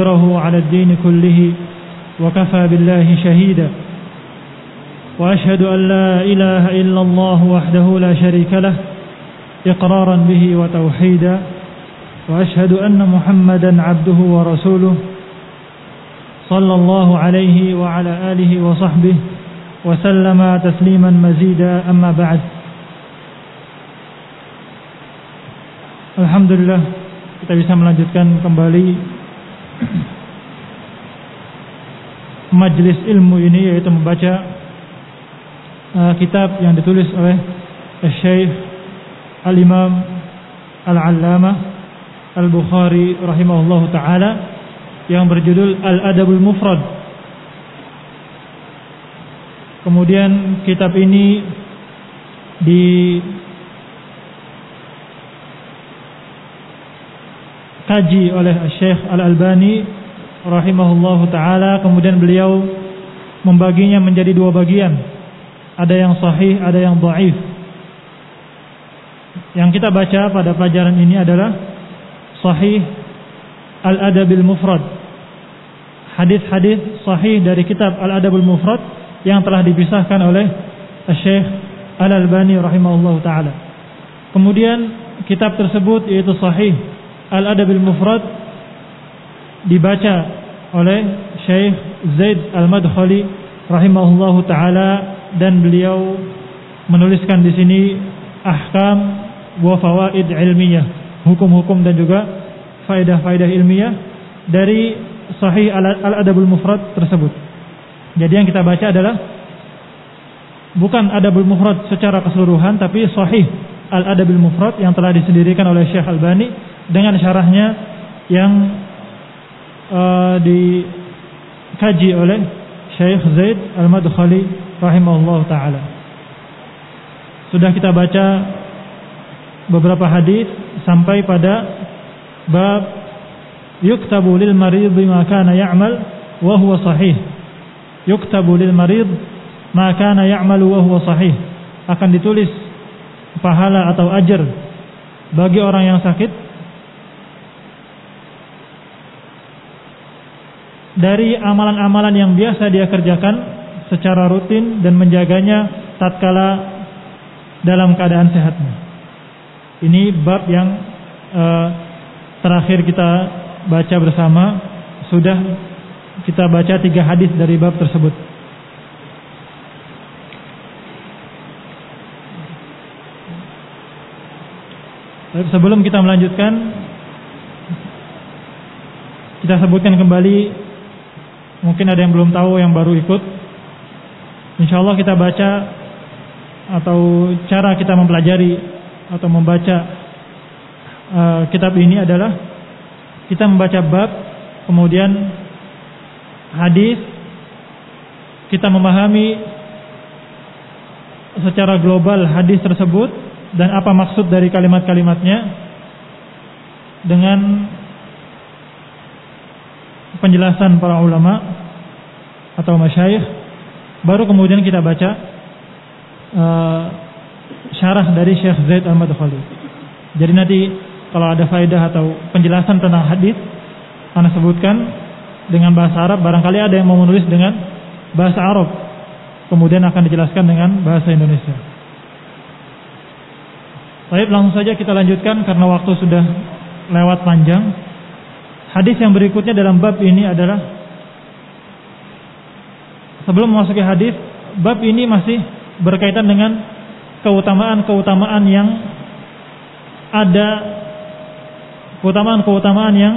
ليظهره على الدين كله وكفى بالله شهيدا وأشهد أن لا إله إلا الله وحده لا شريك له إقرارا به وتوحيدا وأشهد أن محمدا عبده ورسوله صلى الله عليه وعلى آله وصحبه وسلم تسليما مزيدا أما بعد. Alhamdulillah kita bisa melanjutkan kembali majelis ilmu ini, yaitu membaca kitab yang ditulis oleh Syekh Al-Imam Al-Allamah Al-Bukhari rahimahullahu ta'ala yang berjudul Al-Adabul Mufrad. Kemudian kitab ini dikaji oleh Syekh Al-Albani rahimahullahu ta'ala. Kemudian beliau membaginya menjadi dua bagian, ada yang sahih, ada yang dhaif. Yang kita baca pada pelajaran ini adalah Sahih Al-Adabil Mufrad, hadis-hadis sahih dari kitab Al-Adabul Mufrad yang telah dipisahkan oleh Syekh Al-Albani rahimahullahu ta'ala. Kemudian kitab tersebut, yaitu Sahih Al-Adabil Mufrad, dibaca oleh Syekh Zaid Al-Madkhali rahimahullahu ta'ala, dan beliau menuliskan di sini ahkam wa fawaid ilmiyah, hukum-hukum dan juga faedah-faedah ilmiah dari Sahih Al-Adabul Mufrad tersebut. Jadi yang kita baca adalah bukan Adabul Mufrad secara keseluruhan, tapi Sahih Al-Adabul Mufrad yang telah disendirikan oleh Syekh Albani dengan syarahnya yang dikaji oleh Syekh Zaid Al-Madkhali rahimahullah ta'ala. Sudah kita baca beberapa hadis sampai pada bab yuktabu lil marid ma kana ya'mal wa huwa sahih. Yuktabu lil marid ma kana ya'malu wa huwa sahih. Akan ditulis pahala atau ajar bagi orang yang sakit dari amalan-amalan yang biasa dia kerjakan secara rutin dan menjaganya tatkala dalam keadaan sehatnya. Ini bab yang terakhir kita baca bersama. Sudah kita baca 3 hadis dari bab tersebut. Sebelum kita melanjutkan, kita sebutkan kembali, mungkin ada yang belum tahu, yang baru ikut. Insyaallah kita baca atau cara kita mempelajari atau membaca kitab ini adalah kita membaca bab, kemudian hadis, kita memahami secara global hadis tersebut dan apa maksud dari kalimat-kalimatnya dengan penjelasan para ulama atau masyayikh. Baru kemudian kita baca syarah dari Syekh Zaid Al-Madkhali. Jadi nanti kalau ada faedah atau penjelasan tentang hadis ana sebutkan dengan bahasa Arab, barangkali ada yang mau menulis dengan bahasa Arab, kemudian akan dijelaskan dengan bahasa Indonesia. Baik, langsung saja kita lanjutkan karena waktu sudah lewat panjang. Hadis yang berikutnya dalam bab ini adalah, sebelum memasuki hadis, bab ini masih berkaitan dengan keutamaan-keutamaan yang ada, keutamaan-keutamaan yang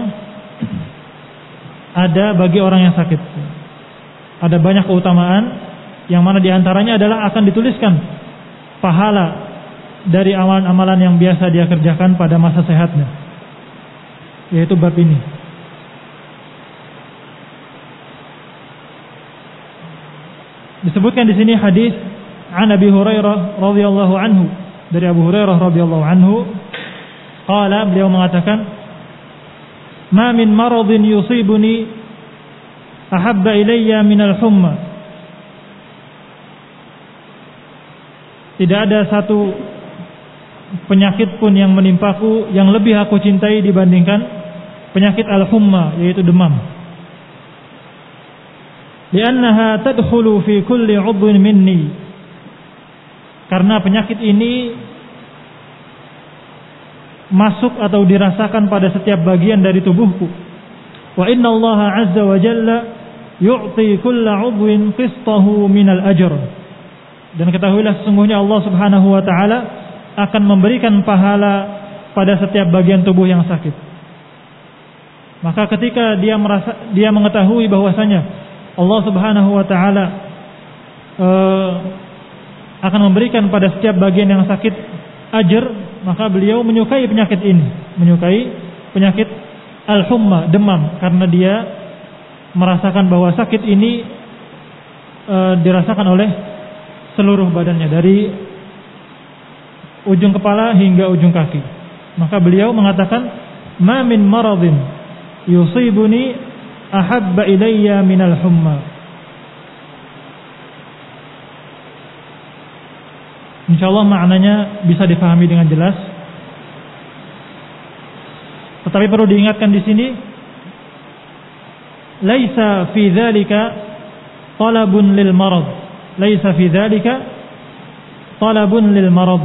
ada bagi orang yang sakit. Ada banyak keutamaan yang mana diantaranya adalah akan dituliskan pahala dari amalan-amalan yang biasa dia kerjakan pada masa sehatnya, yaitu bab ini. Disebutkan di sini hadis an Abi Hurairah radhiyallahu anhu, dari Abu Hurairah radhiyallahu anhu, qala, beliau mengatakan, ma min maradin yusibuni ahabba ilayya minal humma. Tidak ada satu penyakit pun yang menimpaku yang lebih aku cintai dibandingkan penyakit al-humma, yaitu demam. Li'annaha tadkhulu fi kulli 'udwin minni. Karena penyakit ini masuk atau dirasakan pada setiap bagian dari tubuhku. Wa inna Allah 'azza wa jalla yu'ti kulla 'udwin qistahu minal ajr. Dan ketahuilah sesungguhnya Allah Subhanahu wa taala akan memberikan pahala pada setiap bagian tubuh yang sakit. Maka ketika dia mengetahui bahwasanya Allah Subhanahu wa taala akan memberikan pada setiap bagian yang sakit ajr, maka beliau menyukai penyakit ini, menyukai penyakit al-humma, demam, karena dia merasakan bahwa sakit ini dirasakan oleh seluruh badannya, dari ujung kepala hingga ujung kaki. Maka beliau mengatakan, ma min maradin yusibuni ahabba ilayya minal humma. Insyaallah maknanya bisa difahami dengan jelas. Tetapi perlu diingatkan di sini, laisa fi dzalika talabun lil marad. Laisa fi dzalika talabun lil marad.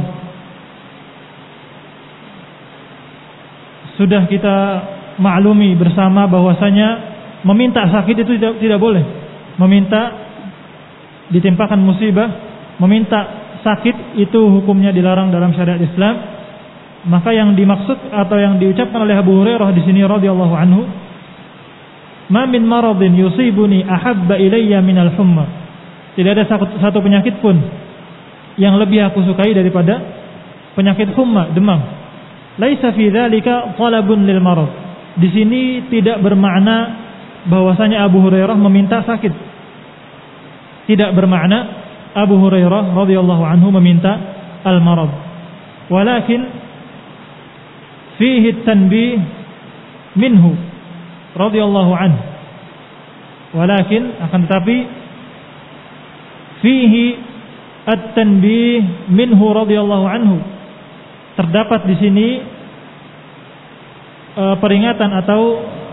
Sudah kita maklumi bersama bahwasanya meminta sakit itu tidak boleh. Meminta ditimpakan musibah, meminta sakit itu hukumnya dilarang dalam syariat Islam. Maka yang dimaksud atau yang diucapkan oleh Abu Hurairah di sini radhiyallahu anhu, ma min maradin yusibuni ahabba ilayya minal humma. Tidak ada satu penyakit pun yang lebih aku sukai daripada penyakit humma, demam. Laisa fi dzalika talabun lil marad. Di sini tidak bermakna bahwasanya Abu Hurairah meminta sakit. Tidak bermakna Abu Hurairah radhiyallahu anhu meminta al-marad. Walakin fihi at-tanbih minhu radhiyallahu anhu. Walakin akan tetapi fihi at-tanbih minhu radhiyallahu anhu. Terdapat di sini peringatan atau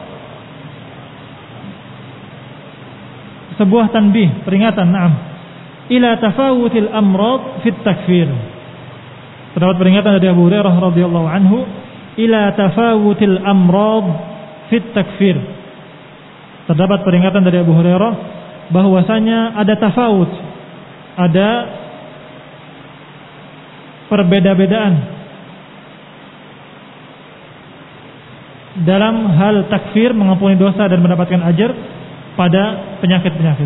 sebuah tanbih, peringatan, na'am, ila tafawutil amrad fit takfir. Terdapat peringatan dari Abu Hurairah radhiyallahu anhu ila tafawutil amrad fit takfir. Terdapat peringatan dari Abu Hurairah bahwasanya ada tafawut, ada perbeda-bedaan dalam hal takfir, mengampuni dosa dan mendapatkan ajar pada penyakit-penyakit.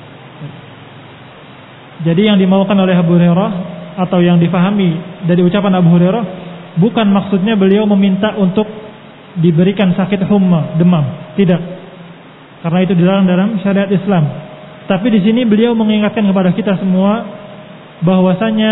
Jadi yang dimaukan oleh Abu Hurairah atau yang difahami dari ucapan Abu Hurairah, bukan maksudnya beliau meminta untuk diberikan sakit humma, demam, tidak. Karena itu dilarang dalam syariat Islam. Tapi di sini beliau mengingatkan kepada kita semua bahwasanya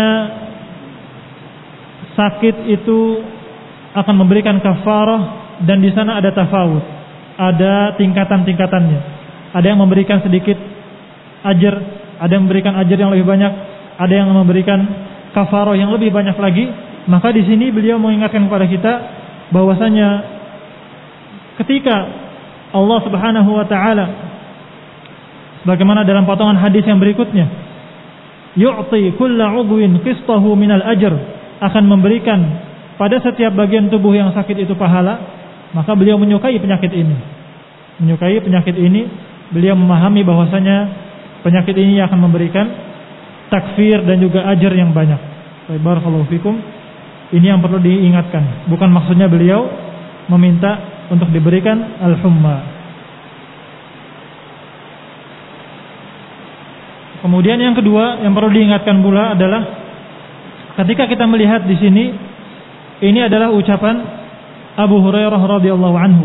sakit itu akan memberikan kafarah, dan di sana ada tafawut, ada tingkatan-tingkatannya. Ada yang memberikan sedikit ajar, ada yang memberikan ajar yang lebih banyak, ada yang memberikan kafarah yang lebih banyak lagi. Maka di sini beliau mengingatkan kepada kita bahwasanya ketika Allah Subhanahu wa taala, bagaimana dalam potongan hadis yang berikutnya, yu'ti kulla 'udwin qistahu minal ajr, akan memberikan pada setiap bagian tubuh yang sakit itu pahala. Maka beliau menyukai penyakit ini. Menyukai penyakit ini, beliau memahami bahwasanya penyakit ini akan memberikan takfir dan juga ajar yang banyak. Barakallahu fikum. Ini yang perlu diingatkan. Bukan maksudnya beliau meminta untuk diberikan al-humma. Kemudian yang kedua yang perlu diingatkan pula adalah ketika kita melihat di sini, ini adalah ucapan Abu Hurairah radhiyallahu anhu.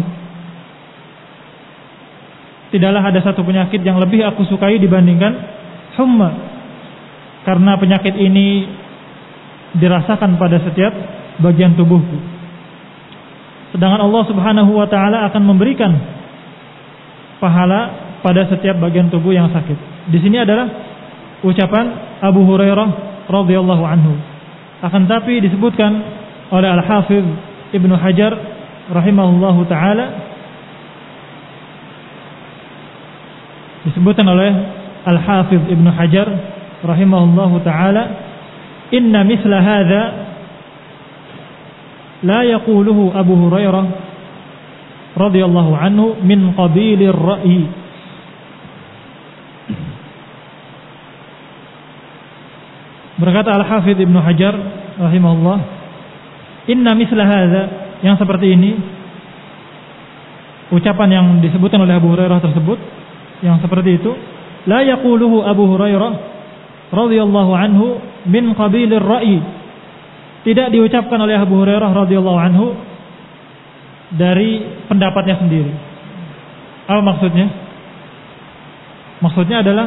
Tidaklah ada satu penyakit yang lebih aku sukai dibandingkan humma, karena penyakit ini dirasakan pada setiap bagian tubuhku. Sedangkan Allah Subhanahu wa taala akan memberikan pahala pada setiap bagian tubuh yang sakit. Di sini adalah ucapan Abu Hurairah radhiyallahu anhu. Akan tapi disebutkan oleh Al-Hafidz Ibnu Hajar rahimahullahu taala disebutkan oleh Al-Hafidz Ibnu Hajar rahimahullahu taala, inna misla hadza la yaquluhu Abu Hurairah radhiyallahu anhu min qabilir ra'yi. Berkata Al-Hafidz Ibnu Hajar rahimahullah, inna misla hadza, yang seperti ini, ucapan yang disebutkan oleh Abu Hurairah tersebut, yang seperti itu, la yaquluhu Abu Hurairah radhiyallahu anhu min qabilir ra'yi, tidak diucapkan oleh Abu Hurairah radhiyallahu anhu dari pendapatnya sendiri. Apa maksudnya? Maksudnya adalah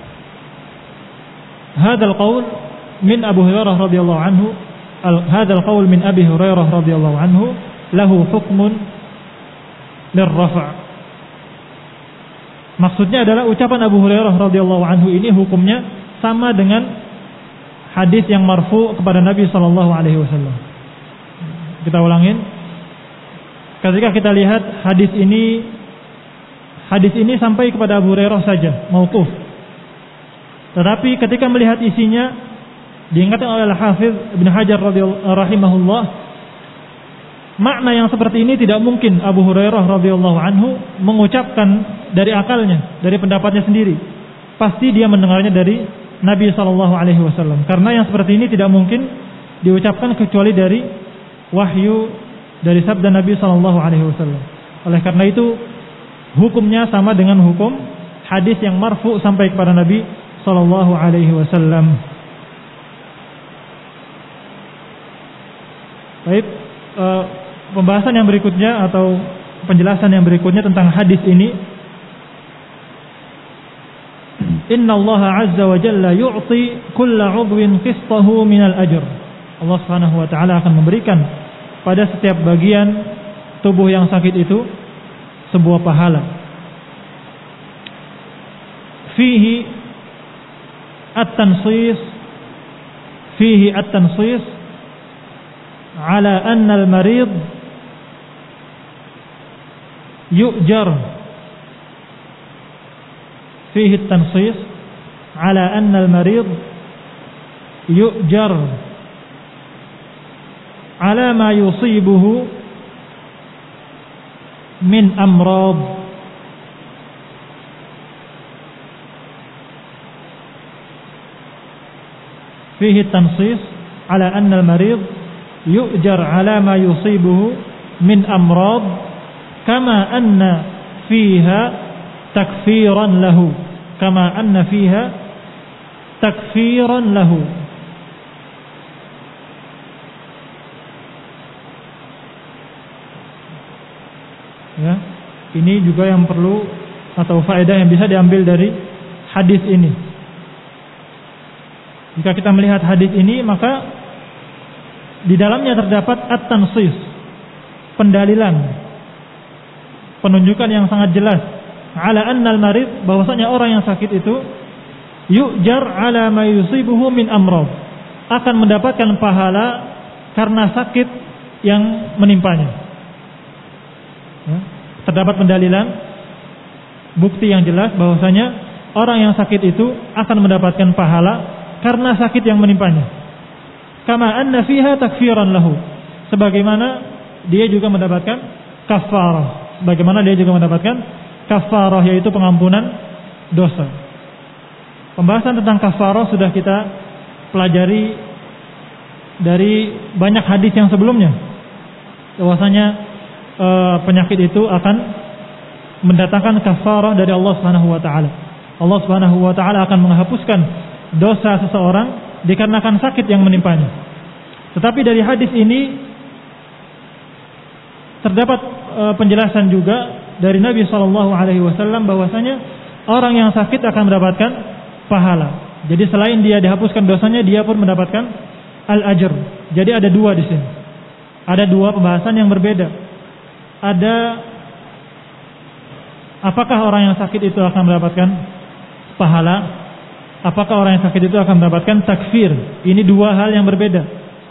hadzal qaul min Abu Hurairah radhiyallahu anhu, hadzal qaul min Abi Hurairah radhiyallahu anhu lahu hukmun lirrafa'. Maksudnya adalah ucapan Abu Hurairah radhiyallahu anhu ini hukumnya sama dengan hadis yang marfu kepada Nabi sallallahu alaihi wasallam. Kita ulangin. Ketika kita lihat hadis ini sampai kepada Abu Hurairah saja, mauquf. Tetapi ketika melihat isinya, diingatkan oleh Al-Hafidz Ibnu Hajar rahimahullah, makna yang seperti ini tidak mungkin Abu Hurairah radhiyallahu anhu mengucapkan dari akalnya, dari pendapatnya sendiri. Pasti dia mendengarnya dari Nabi sallallahu alaihi wasallam. Karena yang seperti ini tidak mungkin diucapkan kecuali dari wahyu, dari sabda Nabi sallallahu alaihi wasallam. Oleh karena itu hukumnya sama dengan hukum hadis yang marfu sampai kepada Nabi sallallahu alaihi wasallam. Baik, pembahasan yang berikutnya atau penjelasan yang berikutnya tentang hadis ini, Inna Allah azza wa jalla yu'ti kulla 'udwin qistahu minal ajr. Allah Subhanahu wa taala akan memberikan pada setiap bagian tubuh yang sakit itu sebuah pahala. Fihi at-tansis ala anna al-marid yu'jar. Fihi at-tansis ala anna al-marid yu'jar ala ma yusibuhu min amrad. Fihi at-tansis ala anna al-marid yu'jar ala ma yusibuhu min amrad kama anna fiha takfiran lahu, kama anna fiha takfiran lahu. Ya, ini juga yang perlu atau faedah yang bisa diambil dari hadis ini. Jika kita melihat hadis ini, maka di dalamnya terdapat at-tansis, pendalilan, penunjukan yang sangat jelas ala annal marid, bahwasanya orang yang sakit itu yu'jar ala ma yusibuhu min amrad, akan mendapatkan pahala karena sakit yang menimpanya. Ya, terdapat pendalilan, bukti yang jelas bahwasanya orang yang sakit itu akan mendapatkan pahala karena sakit yang menimpanya. Kama anna fiha takfiran lahu, sebagaimana dia juga mendapatkan kafarah, sebagaimana dia juga mendapatkan kafarah, yaitu pengampunan dosa. Pembahasan tentang kafarah sudah kita pelajari dari banyak hadis yang sebelumnya, bahwasanya penyakit itu akan mendatangkan kafarah dari Allah Subhanahu wa taala. Allah Subhanahu wa taala akan menghapuskan dosa seseorang dikarenakan sakit yang menimpanya. Tetapi dari hadis ini terdapat penjelasan juga dari Nabi sallallahu alaihi wasallam bahwasanya orang yang sakit akan mendapatkan pahala. Jadi selain dia dihapuskan dosanya, dia pun mendapatkan al-ajr. Jadi ada dua di sini. Ada dua pembahasan yang berbeda. Ada apakah orang yang sakit itu akan mendapatkan pahala? Apakah orang yang sakit itu akan mendapatkan takfir? Ini dua hal yang berbeda.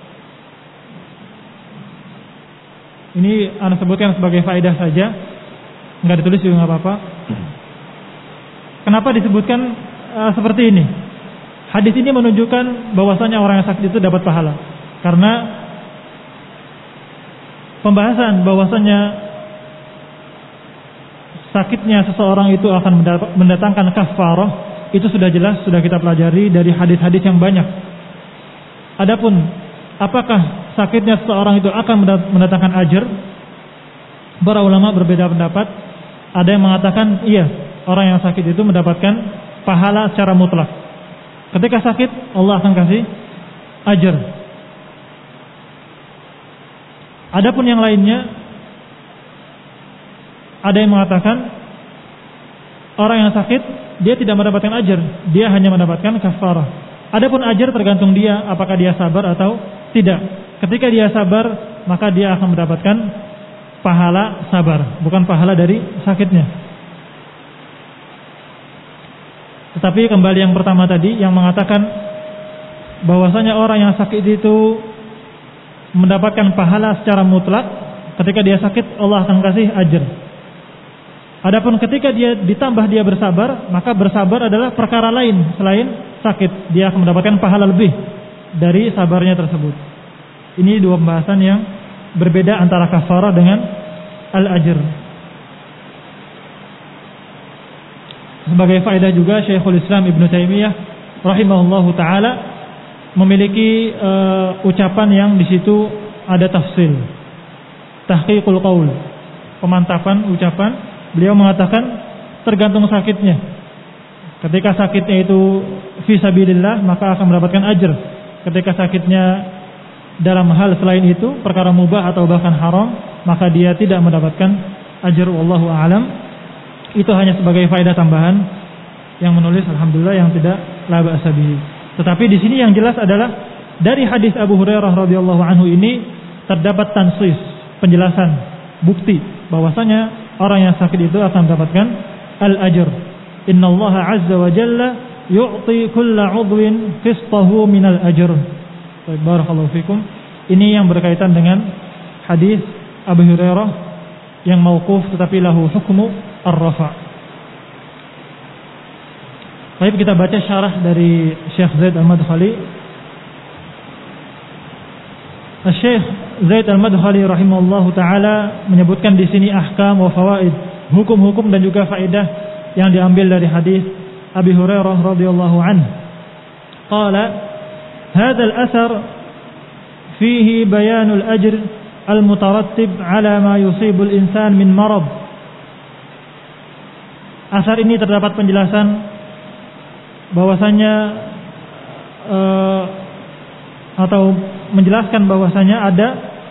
Ini Anda sebutkan sebagai faedah saja, enggak ditulis juga enggak apa-apa. Kenapa disebutkan seperti ini? Hadis ini menunjukkan bahwasanya orang yang sakit itu dapat pahala. Karena pembahasan bahwasanya sakitnya seseorang itu akan mendatangkan kafarah itu sudah jelas, sudah kita pelajari dari hadis-hadis yang banyak. Adapun apakah sakitnya seseorang itu akan mendatangkan ajr? Para ulama berbeda pendapat. Ada yang mengatakan iya, orang yang sakit itu mendapatkan pahala secara mutlak. Ketika sakit Allah akan kasih ajr. Adapun yang lainnya, ada yang mengatakan orang yang sakit dia tidak mendapatkan ajr, dia hanya mendapatkan kafarah. Adapun ajr tergantung dia apakah dia sabar atau tidak. Ketika dia sabar, maka dia akan mendapatkan pahala sabar, bukan pahala dari sakitnya. Tetapi kembali yang pertama tadi yang mengatakan bahwasanya orang yang sakit itu mendapatkan pahala secara mutlak, ketika dia sakit Allah akan kasih ajr. Adapun ketika dia ditambah dia bersabar, maka bersabar adalah perkara lain selain sakit, dia akan mendapatkan pahala lebih dari sabarnya tersebut. Ini dua pembahasan yang berbeda antara kafarah dengan al-ajr. Sebagai faedah juga, Syekhul Islam Ibnu Taimiyah rahimahullahu taala memiliki ucapan yang di situ ada tafsil, tahqiqul qaul, pemantapan ucapan. Beliau mengatakan tergantung sakitnya. Ketika sakitnya itu fisabilillah, maka akan mendapatkan ajr. Ketika sakitnya dalam hal selain itu, perkara mubah atau bahkan haram, maka dia tidak mendapatkan ajr. Wallahu a'lam. Itu hanya sebagai faedah tambahan yang menulis, alhamdulillah, yang tidak la ba'sa bihi. Tetapi di sini yang jelas adalah dari hadis Abu Hurairah radhiyallahu anhu ini terdapat tansis, penjelasan, bukti bahwasanya orang yang sakit itu akan mendapatkan al-ajr. Innallaha 'azza wa jalla yu'ti kulla 'udwin qisṭahu minal ajr. Baik, barakallahu fikum. Ini yang berkaitan dengan hadis Abu Hurairah yang mauquf tetapi lahu hukmu ar-rafa'. Baik, kita baca syarah dari Syekh Zaid Al-Madkhali. Syekh Zaid Al-Madkhali rahimahullahu taala menyebutkan di sini ahkam wa fawaid, hukum-hukum dan juga faedah yang diambil dari hadis Abi Hurairah radhiyallahu anhu. Qala, "Hadha al-athar fihi bayanul ajr al-mutarattib ala ma yusibu al-insan min marad." Asar ini terdapat penjelasan bahwasanya atau menjelaskan bahwasanya ada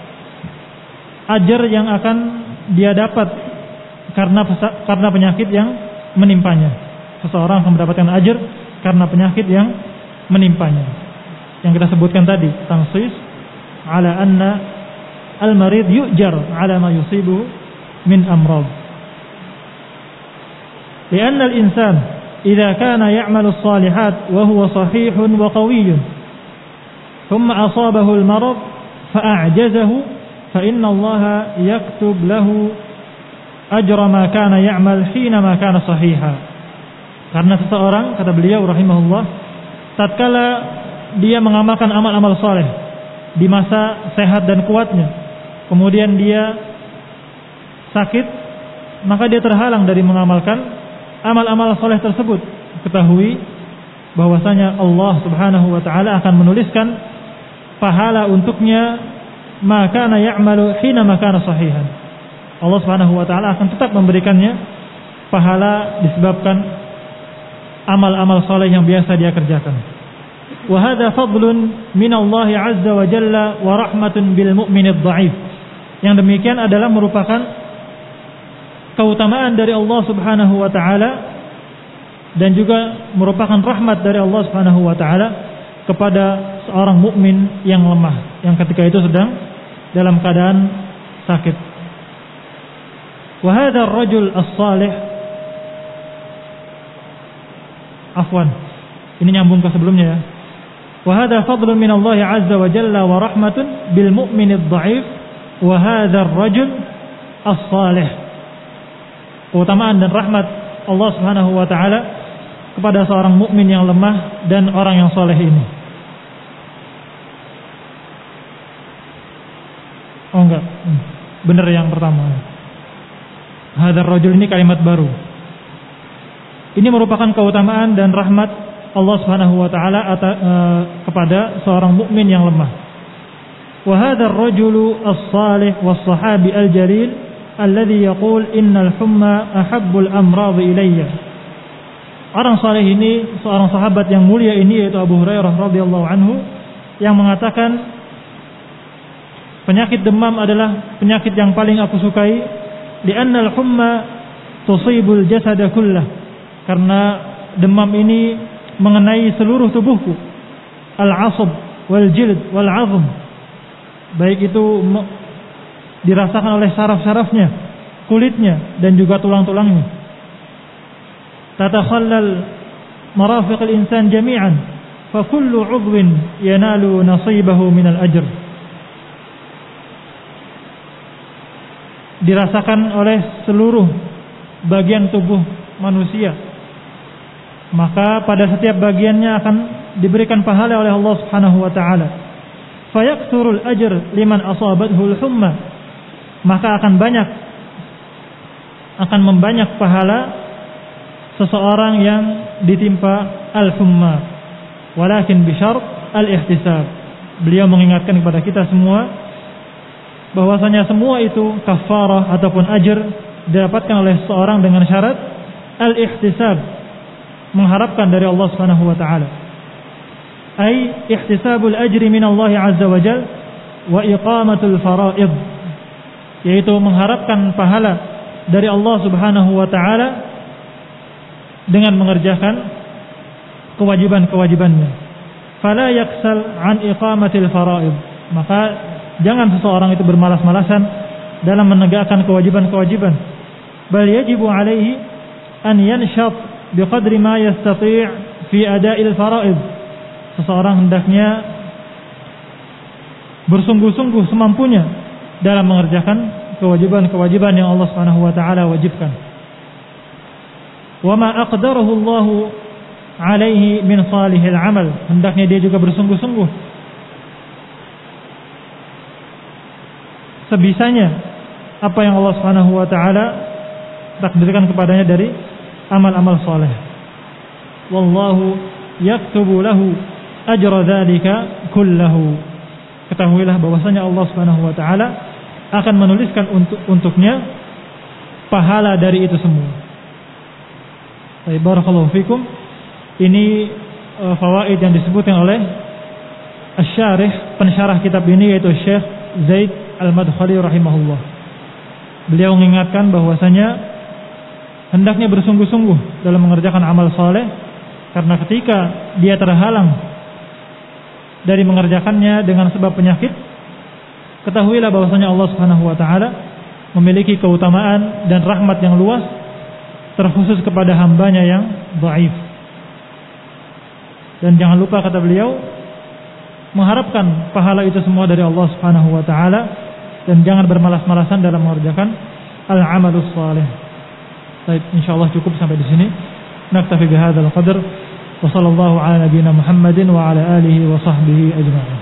ajr yang akan dia dapat karena penyakit yang menimpanya. Seseorang akan mendapatkan ajr karena penyakit yang menimpanya. Yang kita sebutkan tadi, tansis ala anna al-marid yu'jar ala ma yusibu min amrad. لأن الإنسان إذا كان يعمل الصالحات وهو صحيح وقوي ثم أصابه المرض فأعجزه فإن الله يكتب له أجر ما كان يعمل حينما كان صحيحا. Karena seseorang, kata beliau rahimahullah, tatkala dia mengamalkan amal-amal saleh di masa sehat dan kuatnya, kemudian dia sakit, maka dia terhalang dari mengamalkan amal-amal soleh tersebut. Ketahui bahwasanya Allah subhanahu wa ta'ala akan menuliskan pahala untuknya maka na ya'malu hina makana sahihan. Allah subhanahu wa ta'ala akan tetap memberikannya pahala disebabkan amal-amal soleh yang biasa dia kerjakan. Wa hadha fadlun min Allah azza wa jalla wa rahmatun bil mu'minid dha'if. Yang demikian adalah merupakan keutamaan dari Allah subhanahu wa ta'ala dan juga merupakan rahmat dari Allah subhanahu wa ta'ala kepada seorang mukmin yang lemah, yang ketika itu sedang dalam keadaan sakit. Wa hadha ar-rajul as-salih, afwan, ini nyambung ke sebelumnya ya. Wa hadha fadlun min Allah azza wa jalla wa rahmatun bil mu'minid dha'if wa hadha ar-rajul as-salih. Keutamaan dan rahmat Allah subhanahu wa ta'ala kepada seorang mukmin yang lemah dan orang yang soleh ini? Oh enggak, benar yang pertama. Hadzal rajul ini kalimat baru. Ini merupakan keutamaan dan rahmat Allah Subhanahu wa taala kepada seorang mukmin yang lemah. Wa hadzal rajulu as-salih was-sahabi al-jalil alladhi yaqul innal humma ahabbul amrad ilayya. Orang saleh ini seorang sahabat yang mulia ini yaitu Abu Hurairah radhiyallahu anhu yang mengatakan penyakit demam adalah penyakit yang paling aku sukai, li'annal humma tusibul jasada kullah, karena demam ini mengenai seluruh tubuhku, al-'asab wal jild wal 'azm, baik itu dirasakan oleh saraf-sarafnya, kulitnya dan juga tulang-tulangnya. Tatakhallal marafiq al-insan jami'an, fa kullu 'udwin yanalu nasibahu min al-ajr. Dirasakan oleh seluruh bagian tubuh manusia, maka pada setiap bagiannya akan diberikan pahala oleh Allah Subhanahu wa taala. Fayakthurul ajr liman asabathu al-humma, maka akan membanyak pahala seseorang yang ditimpa al-humma, walakin bisyart al-ihtisab. Beliau mengingatkan kepada kita semua bahwasanya semua itu kafarah ataupun ajr didapatkan oleh seorang dengan syarat al-ihtisab, mengharapkan dari Allah Subhanahu wa taala. Ai ihtisabul ajri min Allah azza wa jalla wa iqamatul faraid, yaitu mengharapkan pahala dari Allah Subhanahu wa taala dengan mengerjakan kewajiban-kewajibannya. Fala yaksal an iqamatil faraid, maka jangan seseorang itu bermalas-malasan dalam menegakkan kewajiban-kewajiban. Bal yajibu alaihi an yanshat biqadri ma yastati' fi ada'il faraid. Seseorang hendaknya bersungguh-sungguh semampunya dalam mengerjakan kewajiban-kewajiban yang Allah Subhanahu wa taala wajibkan. Wa ma aqdarahu Allah alaihi min salihil amal, hendaknya dia juga bersungguh-sungguh sebisanya apa yang Allah Subhanahu wa taala takdirkan kepadanya dari amal-amal saleh. Wallahu yaktubu lahu ajra dzalika kullahu. Ketahuilah bahwasanya Allah Subhanahu wa taala akan menuliskan untuknya pahala dari itu semua. Baik, barakallahu fikum. Ini fawaid yang disebutkan oleh asy-syarih, pensyarah kitab ini, yaitu Syekh Zaid Al-Madkhali rahimahullah. Beliau mengingatkan bahwasanya hendaknya bersungguh-sungguh dalam mengerjakan amal saleh, karena ketika dia terhalang dari mengerjakannya dengan sebab penyakit, ketahuilah bahwasanya Allah Subhanahu wa taala memiliki keutamaan dan rahmat yang luas terkhusus kepada hambanya yang dhaif. Dan jangan lupa, kata beliau, mengharapkan pahala itu semua dari Allah Subhanahu wa taala, dan jangan bermalas-malasan dalam mengerjakan al-amalus salih. Baik, insyaallah cukup sampai di sini. Naktafi bihadzal qadar wa sallallahu ala nabiyyina Muhammadin wa ala alihi wa sahbihi ajma'in.